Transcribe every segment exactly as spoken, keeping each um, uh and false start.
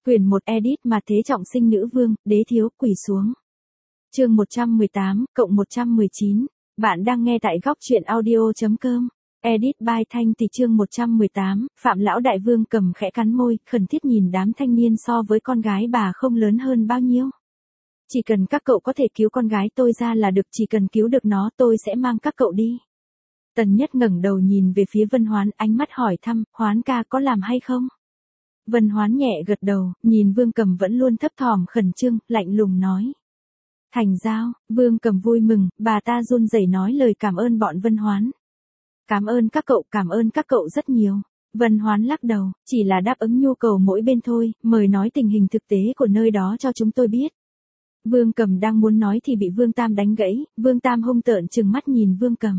Quyển một edit mà thế trọng sinh nữ vương, đế thiếu, quỳ xuống. Chương một trăm mười tám, cộng một trăm mười chín. Bạn đang nghe tại góc truyện audio.com. Edit by Thanh Tỷ. Chương một trăm mười tám, Phạm lão đại vương cầm khẽ cắn môi, khẩn thiết nhìn đám thanh niên so với con gái bà không lớn hơn bao nhiêu. Chỉ cần các cậu có thể cứu con gái tôi ra là được, chỉ cần cứu được nó tôi sẽ mang các cậu đi. Tần Nhất ngẩng đầu nhìn về phía Vân Hoán, ánh mắt hỏi thăm, Hoán ca có làm hay không? Vân Hoán nhẹ gật đầu, nhìn Vương Cầm vẫn luôn thấp thỏm khẩn trương, lạnh lùng nói. Thành giao. Vương Cầm vui mừng, bà ta run rẩy nói lời cảm ơn bọn Vân Hoán. Cảm ơn các cậu, cảm ơn các cậu rất nhiều. Vân Hoán lắc đầu, chỉ là đáp ứng nhu cầu mỗi bên thôi, mời nói tình hình thực tế của nơi đó cho chúng tôi biết. Vương Cầm đang muốn nói thì bị Vương Tam đánh gãy, Vương Tam hung tợn trừng mắt nhìn Vương Cầm.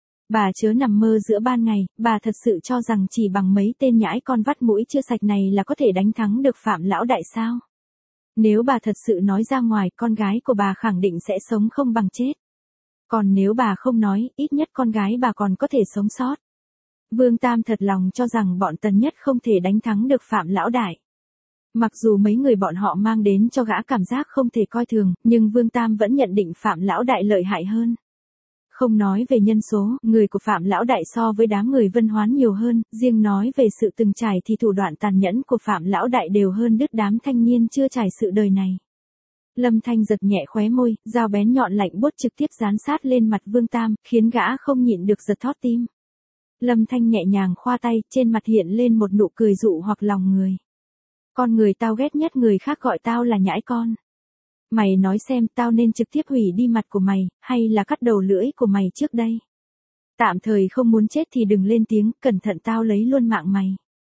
Bà chớ nằm mơ giữa ban ngày, bà thật sự cho rằng chỉ bằng mấy tên nhãi con vắt mũi chưa sạch này là có thể đánh thắng được Phạm lão đại sao? Nếu bà thật sự nói ra ngoài, con gái của bà khẳng định sẽ sống không bằng chết. Còn nếu bà không nói, ít nhất con gái bà còn có thể sống sót. Vương Tam thật lòng cho rằng bọn Tần Nhất không thể đánh thắng được Phạm lão đại. Mặc dù mấy người bọn họ mang đến cho gã cảm giác không thể coi thường, nhưng Vương Tam vẫn nhận định Phạm lão đại lợi hại hơn. Không nói về nhân số, người của Phạm lão đại so với đám người Vân Hoán nhiều hơn, riêng nói về sự từng trải thì thủ đoạn tàn nhẫn của Phạm lão đại đều hơn đứt đám thanh niên chưa trải sự đời này. Lâm Thanh giật nhẹ khóe môi, dao bén nhọn lạnh buốt trực tiếp dán sát lên mặt Vương Tam, khiến gã không nhịn được giật thót tim. Lâm Thanh nhẹ nhàng khoa tay, trên mặt hiện lên một nụ cười dụ hoặc lòng người. Con người tao ghét nhất người khác gọi tao là nhãi con. Mày nói xem tao nên trực tiếp hủy đi mặt của mày, hay là cắt đầu lưỡi của mày trước đây? Tạm thời không muốn chết thì đừng lên tiếng, cẩn thận tao lấy luôn mạng mày.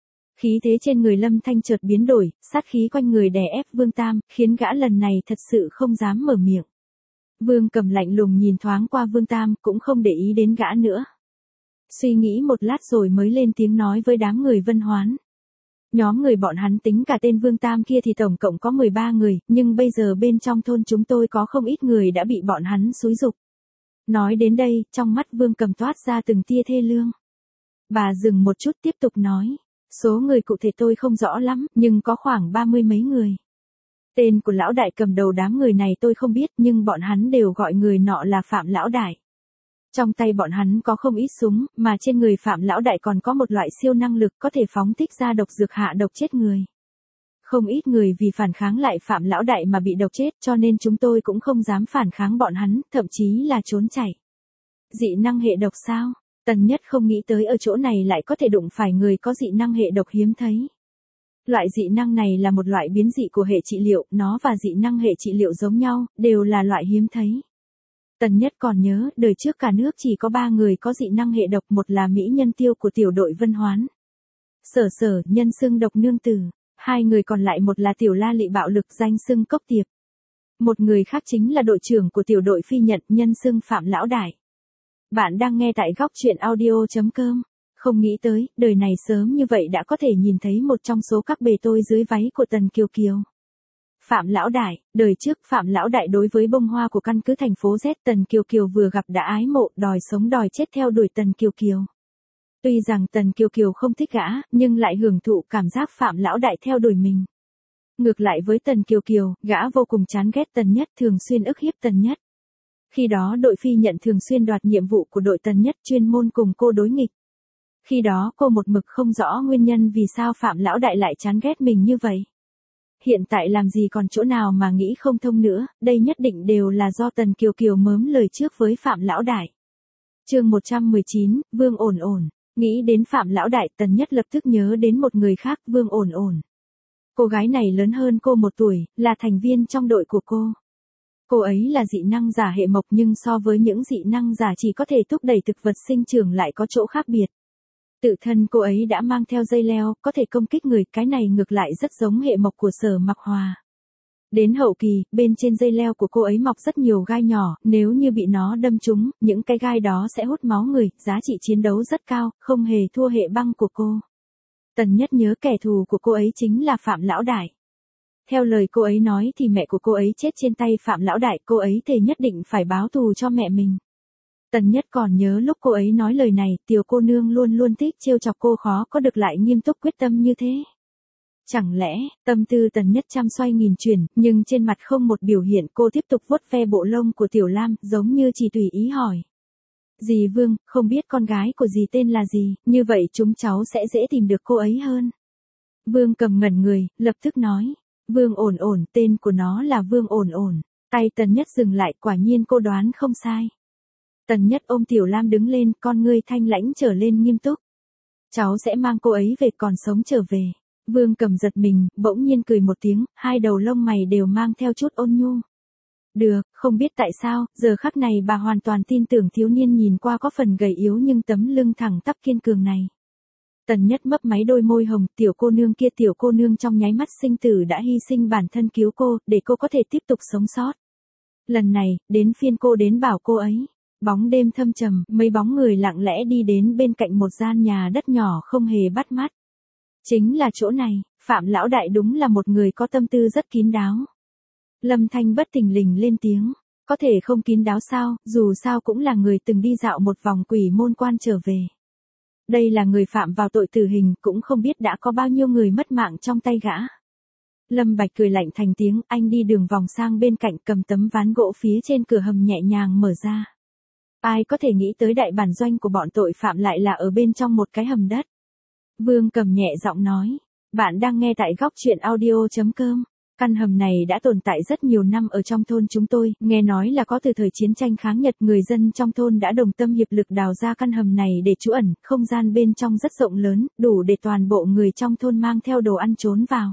Khí thế trên người Lâm Thanh chợt biến đổi, sát khí quanh người đè ép Vương Tam, khiến gã lần này thật sự không dám mở miệng. Vương Cầm lạnh lùng nhìn thoáng qua Vương Tam, cũng không để ý đến gã nữa. Suy nghĩ một lát rồi mới lên tiếng nói với đám người Vân Hoán. Nhóm người bọn hắn tính cả tên Vương Tam kia thì tổng cộng có mười ba người, nhưng bây giờ bên trong thôn chúng tôi có không ít người đã bị bọn hắn xúi giục. Nói đến đây, trong mắt Vương Cầm toát ra từng tia thê lương. Bà dừng một chút tiếp tục nói, số người cụ thể tôi không rõ lắm, nhưng có khoảng ba mươi mấy người. Tên của lão đại cầm đầu đám người này tôi không biết, nhưng bọn hắn đều gọi người nọ là Phạm lão đại. Trong tay bọn hắn có không ít súng, mà trên người Phạm lão đại còn có một loại siêu năng lực có thể phóng thích ra độc dược hạ độc chết người. Không ít người vì phản kháng lại Phạm lão đại mà bị độc chết, cho nên chúng tôi cũng không dám phản kháng bọn hắn, thậm chí là trốn chạy. Dị năng hệ độc sao? Tần Nhất không nghĩ tới ở chỗ này lại có thể đụng phải người có dị năng hệ độc hiếm thấy. Loại dị năng này là một loại biến dị của hệ trị liệu, nó và dị năng hệ trị liệu giống nhau, đều là loại hiếm thấy. Tần Nhất còn nhớ, đời trước cả nước chỉ có ba người có dị năng hệ độc, một là Mỹ Nhân Tiêu của tiểu đội Vân Hoán. Sở Sở, nhân xưng độc nương tử, hai người còn lại một là tiểu la lị bạo lực danh xưng Cốc Tiệp. Một người khác chính là đội trưởng của tiểu đội Phi Nhật, nhân xưng Phạm lão đại. Bạn đang nghe tại góc truyện audio.com. Không nghĩ tới, đời này sớm như vậy đã có thể nhìn thấy một trong số các bề tôi dưới váy của Tần Kiều Kiều. Phạm lão đại, đời trước Phạm lão đại đối với bông hoa của căn cứ thành phố Z Tần Kiều Kiều vừa gặp đã ái mộ, đòi sống đòi chết theo đuổi Tần Kiều Kiều. Tuy rằng Tần Kiều Kiều không thích gã, nhưng lại hưởng thụ cảm giác Phạm lão đại theo đuổi mình. Ngược lại với Tần Kiều Kiều, gã vô cùng chán ghét Tần Nhất, thường xuyên ức hiếp Tần Nhất. Khi đó đội Phi Nhận thường xuyên đoạt nhiệm vụ của đội Tần Nhất, chuyên môn cùng cô đối nghịch. Khi đó cô một mực không rõ nguyên nhân vì sao Phạm lão đại lại chán ghét mình như vậy. Hiện tại làm gì còn chỗ nào mà nghĩ không thông nữa, đây nhất định đều là do Tần Kiều Kiều mớm lời trước với Phạm lão đại. Chương một trăm mười chín, Vương Ổn Ổn. Nghĩ đến Phạm lão đại, Tần Nhất lập tức nhớ đến một người khác, Vương Ổn Ổn. Cô gái này lớn hơn cô một tuổi, là thành viên trong đội của cô. Cô ấy là dị năng giả hệ mộc, nhưng so với những dị năng giả chỉ có thể thúc đẩy thực vật sinh trưởng lại có chỗ khác biệt. Tự thân cô ấy đã mang theo dây leo, có thể công kích người, cái này ngược lại rất giống hệ mộc của Sở Mặc Hòa. Đến hậu kỳ, bên trên dây leo của cô ấy mọc rất nhiều gai nhỏ, nếu như bị nó đâm trúng, những cái gai đó sẽ hút máu người, giá trị chiến đấu rất cao, không hề thua hệ băng của cô. Tần Nhất nhớ kẻ thù của cô ấy chính là Phạm lão đại. Theo lời cô ấy nói thì mẹ của cô ấy chết trên tay Phạm lão đại, cô ấy thề nhất định phải báo thù cho mẹ mình. Tần Nhất còn nhớ lúc cô ấy nói lời này, tiểu cô nương luôn luôn thích trêu chọc cô, khó có được lại nghiêm túc quyết tâm như thế. Chẳng lẽ, tâm tư Tần Nhất trăm xoay nghìn chuyển, nhưng trên mặt không một biểu hiện, cô tiếp tục vuốt ve bộ lông của Tiểu Lam, giống như chỉ tùy ý hỏi. Dì Vương, không biết con gái của dì tên là gì, như vậy chúng cháu sẽ dễ tìm được cô ấy hơn. Vương Cầm ngẩn người, lập tức nói. Vương Ổn Ổn, tên của nó là Vương Ổn Ổn. Tay Tần Nhất dừng lại, quả nhiên cô đoán không sai. Tần Nhất ôm Tiểu Lam đứng lên, con ngươi thanh lãnh trở lên nghiêm túc. Cháu sẽ mang cô ấy về, còn sống trở về. Vương Cầm giật mình, bỗng nhiên cười một tiếng, hai đầu lông mày đều mang theo chút ôn nhu. Được, không biết tại sao, giờ khắc này bà hoàn toàn tin tưởng thiếu niên nhìn qua có phần gầy yếu nhưng tấm lưng thẳng tắp kiên cường này. Tần Nhất mấp máy đôi môi hồng, tiểu cô nương kia, tiểu cô nương trong nháy mắt sinh tử đã hy sinh bản thân cứu cô, để cô có thể tiếp tục sống sót. Lần này, đến phiên cô đến bảo cô ấy. Bóng đêm thâm trầm, mấy bóng người lặng lẽ đi đến bên cạnh một gian nhà đất nhỏ không hề bắt mắt. Chính là chỗ này, Phạm lão đại đúng là một người có tâm tư rất kín đáo. Lâm Thanh bất thình lình lên tiếng, có thể không kín đáo sao, dù sao cũng là người từng đi dạo một vòng quỷ môn quan trở về. Đây là người phạm vào tội tử hình, cũng không biết đã có bao nhiêu người mất mạng trong tay gã. Lâm Bạch cười lạnh thành tiếng, anh đi đường vòng sang bên cạnh, cầm tấm ván gỗ phía trên cửa hầm nhẹ nhàng mở ra. Ai có thể nghĩ tới đại bản doanh của bọn tội phạm lại là ở bên trong một cái hầm đất. Vương Cầm nhẹ giọng nói, bạn đang nghe tại góc truyện audio chấm com. Căn hầm này đã tồn tại rất nhiều năm ở trong thôn chúng tôi, nghe nói là có từ thời chiến tranh kháng Nhật, người dân trong thôn đã đồng tâm hiệp lực đào ra căn hầm này để trú ẩn, không gian bên trong rất rộng lớn, đủ để toàn bộ người trong thôn mang theo đồ ăn trốn vào.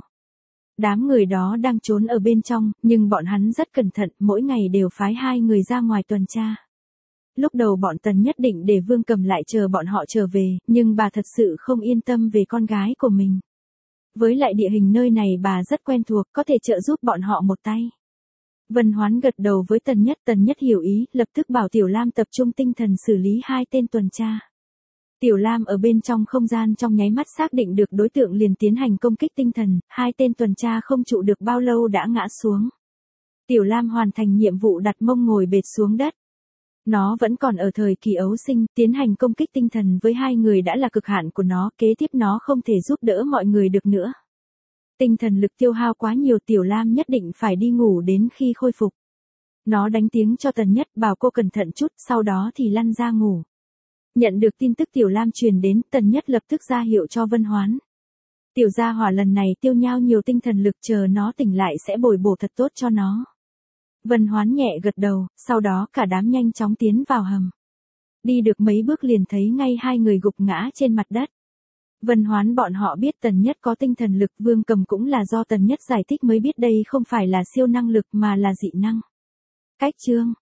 Đám người đó đang trốn ở bên trong, nhưng bọn hắn rất cẩn thận, mỗi ngày đều phái hai người ra ngoài tuần tra. Lúc đầu bọn Tần nhất định để Vương Cầm lại chờ bọn họ trở về, nhưng bà thật sự không yên tâm về con gái của mình. Với lại địa hình nơi này bà rất quen thuộc, có thể trợ giúp bọn họ một tay. Vân Hoán gật đầu với Tần Nhất, Tần Nhất hiểu ý, lập tức bảo Tiểu Lam tập trung tinh thần xử lý hai tên tuần tra. Tiểu Lam ở bên trong không gian trong nháy mắt xác định được đối tượng liền tiến hành công kích tinh thần, hai tên tuần tra không trụ được bao lâu đã ngã xuống. Tiểu Lam hoàn thành nhiệm vụ đặt mông ngồi bệt xuống đất. Nó vẫn còn ở thời kỳ ấu sinh, tiến hành công kích tinh thần với hai người đã là cực hạn của nó, kế tiếp nó không thể giúp đỡ mọi người được nữa. Tinh thần lực tiêu hao quá nhiều, Tiểu Lam nhất định phải đi ngủ đến khi khôi phục. Nó đánh tiếng cho Tần Nhất, bảo cô cẩn thận chút, sau đó thì lăn ra ngủ. Nhận được tin tức Tiểu Lam truyền đến, Tần Nhất lập tức ra hiệu cho Vân Hoán. Tiểu gia hỏa lần này tiêu nhao nhiều tinh thần lực, chờ nó tỉnh lại sẽ bồi bổ thật tốt cho nó. Vân Hoán nhẹ gật đầu, sau đó cả đám nhanh chóng tiến vào hầm. Đi được mấy bước liền thấy ngay hai người gục ngã trên mặt đất. Vân Hoán bọn họ biết Tần Nhất có tinh thần lực, Vương Cầm cũng là do Tần Nhất giải thích mới biết đây không phải là siêu năng lực mà là dị năng. Cách chương,